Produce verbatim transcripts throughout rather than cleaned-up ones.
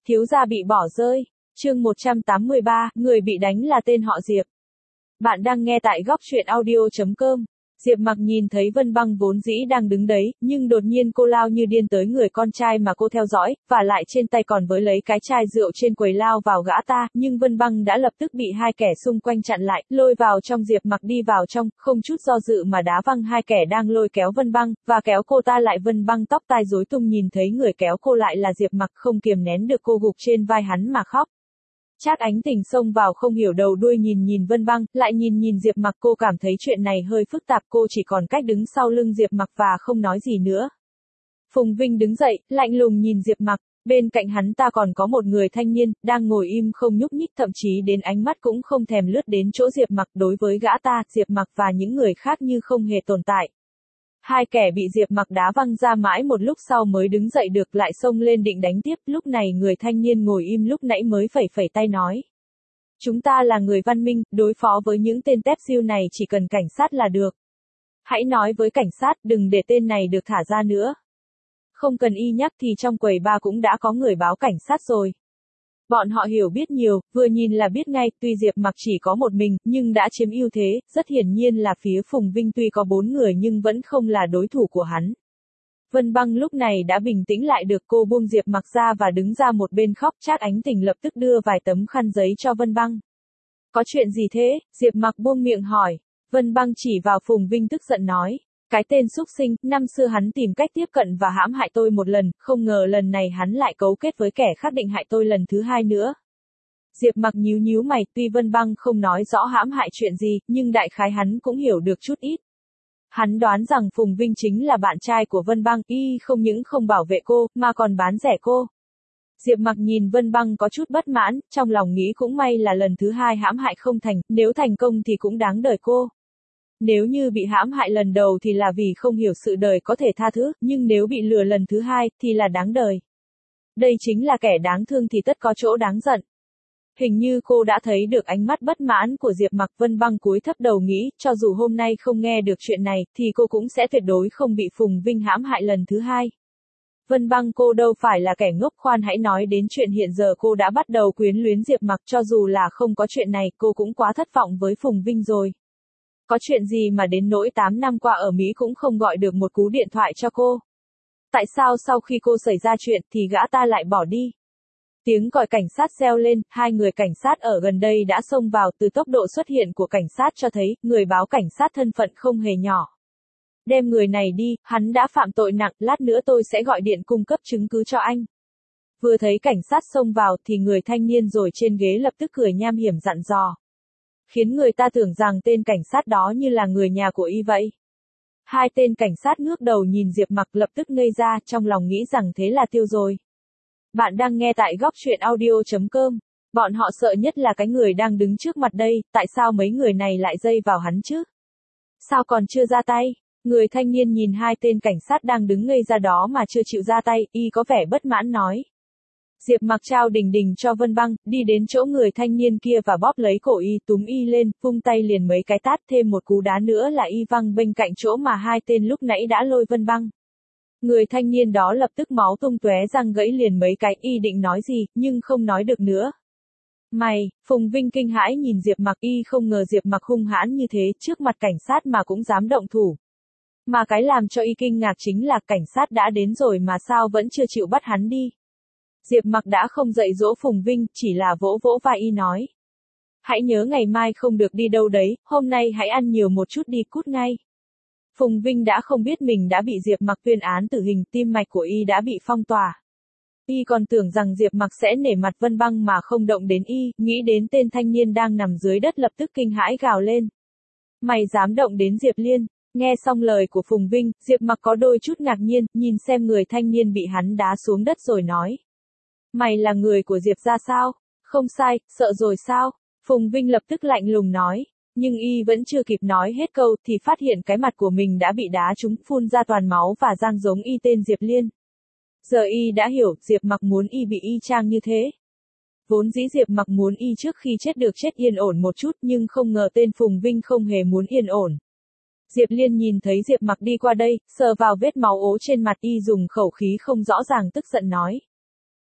Thiếu gia bị bỏ rơi. Chương một trăm tám mươi ba, người bị đánh là tên họ Diệp. Bạn đang nghe tại góc truyện audio chấm com. Diệp Mặc nhìn thấy Vân Băng vốn dĩ đang đứng đấy, nhưng đột nhiên cô lao như điên tới người con trai mà cô theo dõi, và lại trên tay còn với lấy cái chai rượu trên quầy lao vào gã ta, nhưng Vân Băng đã lập tức bị hai kẻ xung quanh chặn lại, lôi vào trong. Diệp Mặc đi vào trong, không chút do dự mà đá văng hai kẻ đang lôi kéo Vân Băng, và kéo cô ta lại. Vân Băng tóc tai rối tung nhìn thấy người kéo cô lại là Diệp Mặc, không kiềm nén được cô gục trên vai hắn mà khóc. Trác Ánh Tình xông vào không hiểu đầu đuôi nhìn nhìn Vân Băng, lại nhìn nhìn Diệp Mặc. Cô cảm thấy chuyện này hơi phức tạp, cô chỉ còn cách đứng sau lưng Diệp Mặc và không nói gì nữa. Phùng Vinh đứng dậy, lạnh lùng nhìn Diệp Mặc, bên cạnh hắn ta còn có một người thanh niên, đang ngồi im không nhúc nhích, thậm chí đến ánh mắt cũng không thèm lướt đến chỗ Diệp Mặc. Đối với gã ta, Diệp Mặc và những người khác như không hề tồn tại. Hai kẻ bị Diệp Mặc đá văng ra mãi một lúc sau mới đứng dậy được, lại xông lên định đánh tiếp. Lúc này người thanh niên ngồi im lúc nãy mới phẩy phẩy tay nói: Chúng ta là người văn minh, đối phó với những tên tép siêu này chỉ cần cảnh sát là được. Hãy nói với cảnh sát, đừng để tên này được thả ra nữa. Không cần y nhắc thì trong quầy bar cũng đã có người báo cảnh sát rồi. Bọn họ hiểu biết nhiều, vừa nhìn là biết ngay. Tuy Diệp Mặc chỉ có một mình, nhưng đã chiếm ưu thế. Rất hiển nhiên là phía Phùng Vinh tuy có bốn người nhưng vẫn không là đối thủ của hắn. Vân Băng lúc này đã bình tĩnh lại được, cô buông Diệp Mặc ra và đứng ra một bên khóc. Trác Ánh Tình lập tức đưa vài tấm khăn giấy cho Vân Băng. Có chuyện gì thế? Diệp Mặc buông miệng hỏi. Vân Băng chỉ vào Phùng Vinh tức giận nói: Cái tên xúc sinh, năm xưa hắn tìm cách tiếp cận và hãm hại tôi một lần, không ngờ lần này hắn lại cấu kết với kẻ khác định hại tôi lần thứ hai nữa. Diệp Mặc nhíu nhíu mày, tuy Vân Băng không nói rõ hãm hại chuyện gì, nhưng đại khái hắn cũng hiểu được chút ít. Hắn đoán rằng Phùng Vinh chính là bạn trai của Vân Băng, y không những không bảo vệ cô, mà còn bán rẻ cô. Diệp Mặc nhìn Vân Băng có chút bất mãn, trong lòng nghĩ cũng may là lần thứ hai hãm hại không thành, nếu thành công thì cũng đáng đời cô. Nếu như bị hãm hại lần đầu thì là vì không hiểu sự đời có thể tha thứ, nhưng nếu bị lừa lần thứ hai, thì là đáng đời. Đây chính là kẻ đáng thương thì tất có chỗ đáng giận. Hình như cô đã thấy được ánh mắt bất mãn của Diệp Mặc. Vân Băng cúi thấp đầu nghĩ, cho dù hôm nay không nghe được chuyện này, thì cô cũng sẽ tuyệt đối không bị Phùng Vinh hãm hại lần thứ hai. Vân Băng, cô đâu phải là kẻ ngốc, khoan hãy nói đến chuyện hiện giờ cô đã bắt đầu quyến luyến Diệp Mặc. Cho dù là không có chuyện này, cô cũng quá thất vọng với Phùng Vinh rồi. Có chuyện gì mà đến nỗi tám năm qua ở Mỹ cũng không gọi được một cú điện thoại cho cô? Tại sao sau khi cô xảy ra chuyện thì gã ta lại bỏ đi? Tiếng còi cảnh sát reo lên, hai người cảnh sát ở gần đây đã xông vào. Từ tốc độ xuất hiện của cảnh sát cho thấy, người báo cảnh sát thân phận không hề nhỏ. Đem người này đi, hắn đã phạm tội nặng, lát nữa tôi sẽ gọi điện cung cấp chứng cứ cho anh. Vừa thấy cảnh sát xông vào thì người thanh niên rồi trên ghế lập tức cười nham hiểm dặn dò, khiến người ta tưởng rằng tên cảnh sát đó như là người nhà của y vậy. Hai tên cảnh sát ngước đầu nhìn Diệp Mặc lập tức ngây ra, trong lòng nghĩ rằng thế là tiêu rồi. Bạn đang nghe tại góc truyện audio chấm com. Bọn họ sợ nhất là cái người đang đứng trước mặt đây, tại sao mấy người này lại dây vào hắn chứ? Sao còn chưa ra tay? Người thanh niên nhìn hai tên cảnh sát đang đứng ngây ra đó mà chưa chịu ra tay, y có vẻ bất mãn nói. Diệp Mặc trao đình đình cho Vân Băng, đi đến chỗ người thanh niên kia và bóp lấy cổ y, túm y lên, vung tay liền mấy cái tát, thêm một cú đá nữa là y văng bên cạnh chỗ mà hai tên lúc nãy đã lôi Vân Băng. Người thanh niên đó lập tức máu tung tóe, răng gãy liền mấy cái, y định nói gì, nhưng không nói được nữa. Mày, Phùng Vinh kinh hãi nhìn Diệp Mặc, y không ngờ Diệp Mặc hung hãn như thế, trước mặt cảnh sát mà cũng dám động thủ. Mà cái làm cho y kinh ngạc chính là cảnh sát đã đến rồi mà sao vẫn chưa chịu bắt hắn đi. Diệp Mặc đã không dạy dỗ Phùng Vinh, chỉ là vỗ vỗ vai y nói: Hãy nhớ ngày mai không được đi đâu đấy, hôm nay hãy ăn nhiều một chút đi, cút ngay. Phùng Vinh đã không biết mình đã bị Diệp Mặc tuyên án tử hình, tim mạch của y đã bị phong tỏa. Y còn tưởng rằng Diệp Mặc sẽ nể mặt Vân Băng mà không động đến y, nghĩ đến tên thanh niên đang nằm dưới đất lập tức kinh hãi gào lên: Mày dám động đến Diệp Liên? Nghe xong lời của Phùng Vinh, Diệp Mặc có đôi chút ngạc nhiên, nhìn xem người thanh niên bị hắn đá xuống đất rồi nói: Mày là người của Diệp gia sao? Không sai, sợ rồi sao? Phùng Vinh lập tức lạnh lùng nói. Nhưng y vẫn chưa kịp nói hết câu thì phát hiện cái mặt của mình đã bị đá trúng, phun ra toàn máu và giang giống y tên Diệp Liên. Giờ y đã hiểu, Diệp Mặc muốn y bị y chang như thế. Vốn dĩ Diệp Mặc muốn y trước khi chết được chết yên ổn một chút, nhưng không ngờ tên Phùng Vinh không hề muốn yên ổn. Diệp Liên nhìn thấy Diệp Mặc đi qua đây, sờ vào vết máu ố trên mặt y, dùng khẩu khí không rõ ràng tức giận nói: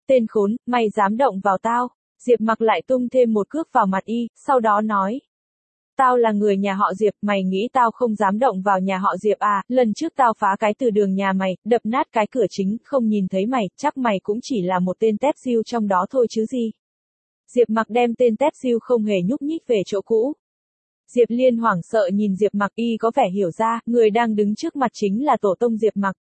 Tên khốn, mày dám động vào tao. Diệp Mặc lại tung thêm một cước vào mặt y, sau đó nói. Tao là người nhà họ Diệp, mày nghĩ tao không dám động vào nhà họ Diệp à, lần trước tao phá cái từ đường nhà mày, đập nát cái cửa chính, không nhìn thấy mày, chắc mày cũng chỉ là một tên tép diêu trong đó thôi chứ gì. Diệp Mặc đem tên tép diêu không hề nhúc nhích về chỗ cũ. Diệp Liên hoảng sợ nhìn Diệp Mặc, y có vẻ hiểu ra, người đang đứng trước mặt chính là tổ tông Diệp Mặc.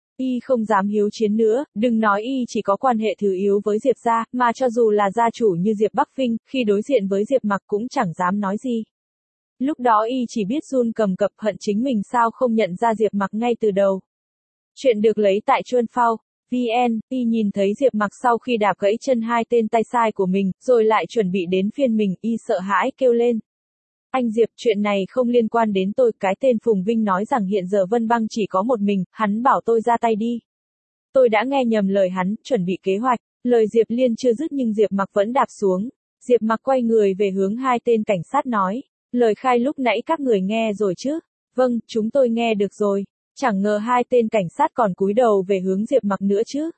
Y không dám hiếu chiến nữa, đừng nói y chỉ có quan hệ thứ yếu với Diệp gia, mà cho dù là gia chủ như Diệp Bắc Vinh, khi đối diện với Diệp Mặc cũng chẳng dám nói gì. Lúc đó y chỉ biết run cầm cập, hận chính mình sao không nhận ra Diệp Mặc ngay từ đầu. Chuyện được lấy tại Chuan Phao. vê en, y nhìn thấy Diệp Mặc sau khi đạp gãy chân hai tên tay sai của mình, rồi lại chuẩn bị đến phiên mình, y sợ hãi kêu lên. Anh Diệp, chuyện này không liên quan đến tôi, cái tên Phùng Vinh nói rằng hiện giờ Vân Băng chỉ có một mình, hắn bảo tôi ra tay đi. Tôi đã nghe nhầm lời hắn, chuẩn bị kế hoạch, lời Diệp Liên chưa dứt nhưng Diệp Mặc vẫn đạp xuống. Diệp Mặc quay người về hướng hai tên cảnh sát nói, lời khai lúc nãy các người nghe rồi chứ? Vâng, chúng tôi nghe được rồi. Chẳng ngờ hai tên cảnh sát còn cúi đầu về hướng Diệp Mặc nữa chứ.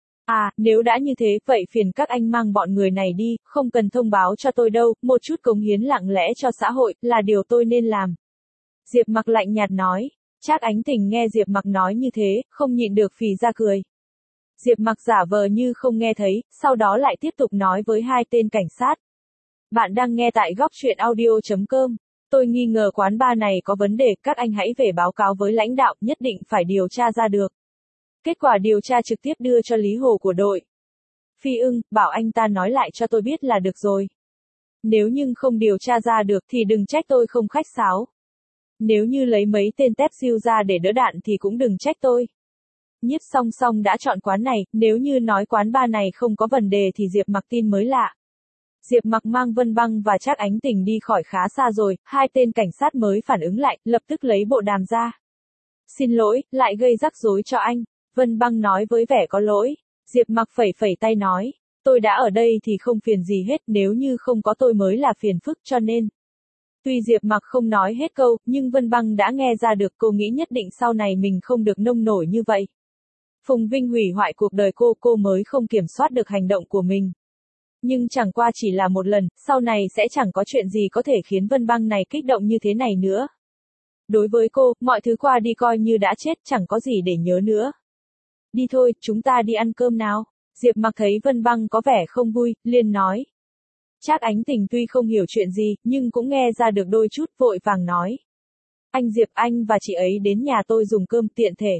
À, nếu đã như thế, vậy phiền các anh mang bọn người này đi, không cần thông báo cho tôi đâu, một chút cống hiến lặng lẽ cho xã hội, là điều tôi nên làm. Diệp Mặc lạnh nhạt nói. Trác Ánh Tình nghe Diệp Mặc nói như thế, không nhịn được phì ra cười. Diệp Mặc giả vờ như không nghe thấy, sau đó lại tiếp tục nói với hai tên cảnh sát. Bạn đang nghe tại góc truyện audio chấm com. Tôi nghi ngờ quán bar này có vấn đề, các anh hãy về báo cáo với lãnh đạo, nhất định phải điều tra ra được. Kết quả điều tra trực tiếp đưa cho Lý Hồ của đội. Phi Ưng, bảo anh ta nói lại cho tôi biết là được rồi. Nếu nhưng không điều tra ra được thì đừng trách tôi không khách sáo. Nếu như lấy mấy tên tép diêu ra để đỡ đạn thì cũng đừng trách tôi. Nhiếp Song Song đã chọn quán này, nếu như nói quán bar này không có vấn đề thì Diệp Mặc tin mới lạ. Diệp Mặc mang Vân Băng và Trác Ánh Tình đi khỏi khá xa rồi, hai tên cảnh sát mới phản ứng lại, lập tức lấy bộ đàm ra. Xin lỗi, lại gây rắc rối cho anh. Vân Băng nói với vẻ có lỗi. Diệp Mặc phẩy phẩy tay nói, tôi đã ở đây thì không phiền gì hết, nếu như không có tôi mới là phiền phức cho nên. Tuy Diệp Mặc không nói hết câu, nhưng Vân Băng đã nghe ra được, cô nghĩ nhất định sau này mình không được nông nổi như vậy. Phùng Vinh hủy hoại cuộc đời cô, cô mới không kiểm soát được hành động của mình. Nhưng chẳng qua chỉ là một lần, sau này sẽ chẳng có chuyện gì có thể khiến Vân Băng này kích động như thế này nữa. Đối với cô, mọi thứ qua đi coi như đã chết, chẳng có gì để nhớ nữa. Đi thôi, chúng ta đi ăn cơm nào. Diệp Mặc thấy Vân Băng có vẻ không vui, liền nói. Trác Ánh Tình tuy không hiểu chuyện gì, nhưng cũng nghe ra được đôi chút, vội vàng nói. Anh Diệp, anh và chị ấy đến nhà tôi dùng cơm, tiện thể.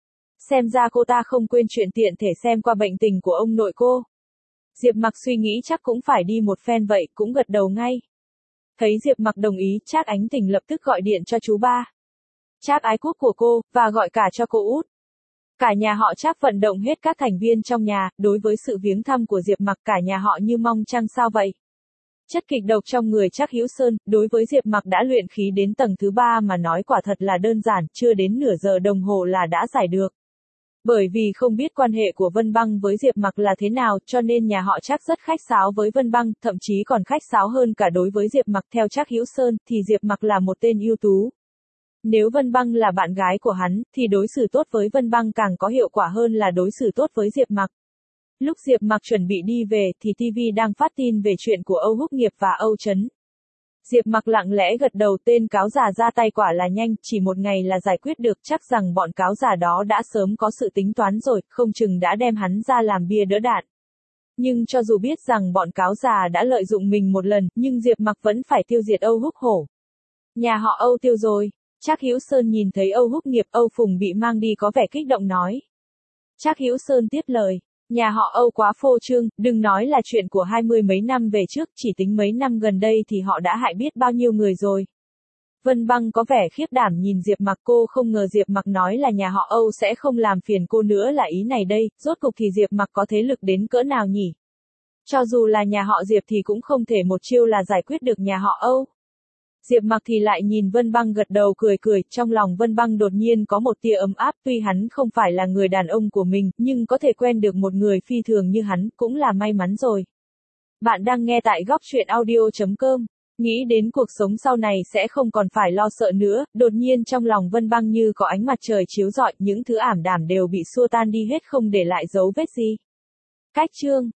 Xem ra cô ta không quên chuyện tiện thể xem qua bệnh tình của ông nội cô. Diệp Mặc suy nghĩ chắc cũng phải đi một phen vậy, cũng gật đầu ngay. Thấy Diệp Mặc đồng ý, Trác Ánh Tình lập tức gọi điện cho chú ba. Trác Ái Quốc của cô, và gọi cả cho cô út. Cả nhà họ Trác vận động hết các thành viên trong nhà, đối với sự viếng thăm của Diệp Mặc cả nhà họ như mong trăng sao vậy. Chất kịch độc trong người Trác Hữu Sơn, đối với Diệp Mặc đã luyện khí đến tầng thứ ba mà nói quả thật là đơn giản, chưa đến nửa giờ đồng hồ là đã giải được. Bởi vì không biết quan hệ của Vân Băng với Diệp Mặc là thế nào, cho nên nhà họ Trác rất khách sáo với Vân Băng, thậm chí còn khách sáo hơn cả đối với Diệp Mặc. Theo Trác Hữu Sơn, thì Diệp Mặc là một tên ưu tú. Nếu Vân Băng là bạn gái của hắn, thì đối xử tốt với Vân Băng càng có hiệu quả hơn là đối xử tốt với Diệp Mặc. Lúc Diệp Mặc chuẩn bị đi về, thì ti vi đang phát tin về chuyện của Âu Húc Nghiệp và Âu Chấn. Diệp Mặc lặng lẽ gật đầu, tên cáo già ra tay quả là nhanh, chỉ một ngày là giải quyết được, chắc rằng bọn cáo già đó đã sớm có sự tính toán rồi, không chừng đã đem hắn ra làm bia đỡ đạn. Nhưng cho dù biết rằng bọn cáo già đã lợi dụng mình một lần, nhưng Diệp Mặc vẫn phải tiêu diệt Âu Húc Hổ. Nhà họ Âu tiêu rồi. Trác Hữu Sơn nhìn thấy Âu Húc Nghiệp, Âu Phùng bị mang đi có vẻ kích động nói. Trác Hữu Sơn tiếp lời. Nhà họ Âu quá phô trương, đừng nói là chuyện của hai mươi mấy năm về trước, chỉ tính mấy năm gần đây thì họ đã hại biết bao nhiêu người rồi. Vân Băng có vẻ khiếp đảm nhìn Diệp Mặc, cô không ngờ Diệp Mặc nói là nhà họ Âu sẽ không làm phiền cô nữa là ý này đây, rốt cục thì Diệp Mặc có thế lực đến cỡ nào nhỉ? Cho dù là nhà họ Diệp thì cũng không thể một chiêu là giải quyết được nhà họ Âu. Diệp Mặc thì lại nhìn Vân Băng gật đầu cười cười, trong lòng Vân Băng đột nhiên có một tia ấm áp, tuy hắn không phải là người đàn ông của mình, nhưng có thể quen được một người phi thường như hắn, cũng là may mắn rồi. Bạn đang nghe tại góc truyện audio chấm com. Nghĩ đến cuộc sống sau này sẽ không còn phải lo sợ nữa, đột nhiên trong lòng Vân Băng như có ánh mặt trời chiếu rọi, những thứ ảm đạm đều bị xua tan đi hết không để lại dấu vết gì. Cách chương